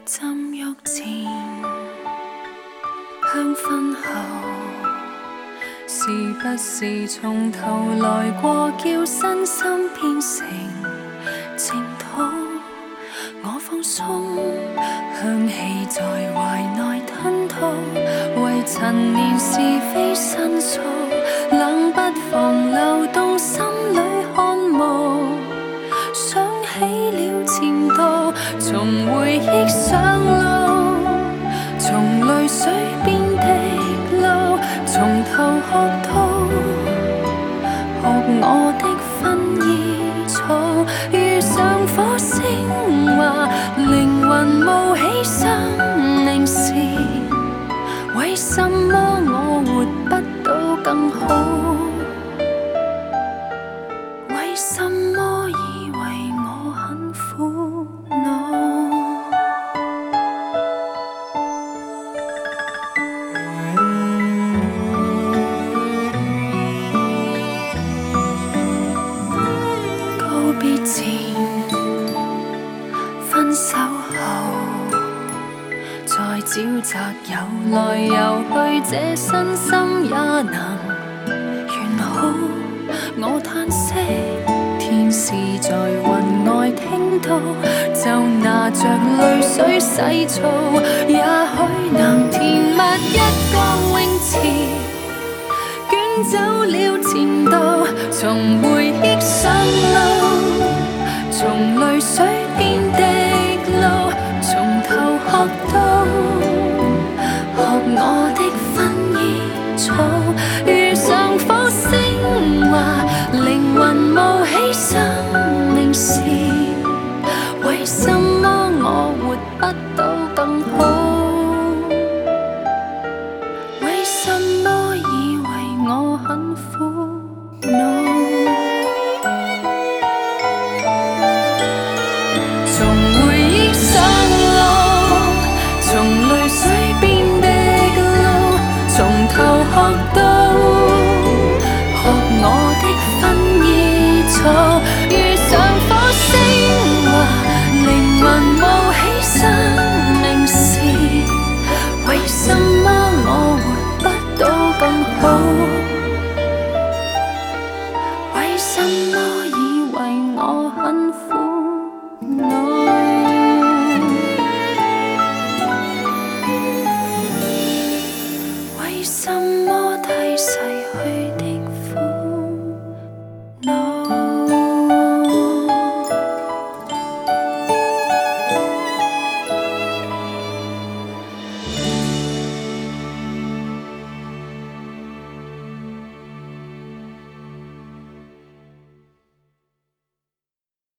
浸浴前，香薰後，是不是從頭來過，叫身心變成淨土？我放鬆，香氣在懷內吞吐，為陳年是非申訴，冷不防流動心裏看慕，想起了前度，從回憶上路，從淚水變滴露，從頭學到學我的薰衣草，遇上火星話靈魂冒起生命時，為什麼我活不到更好？為什麼以為我很苦惱？告別前，分手後，再沼澤游來游去，這身心也能完好。我嘆息，天使在雲外聽到，就拿着淚水洗澡，也許能填密一個泳池，捲走了前度，從回憶上路，從淚水變滴露，從頭學到學我的薰衣草，遇上火星話靈魂冒起生命時，為什麼我活不到更好？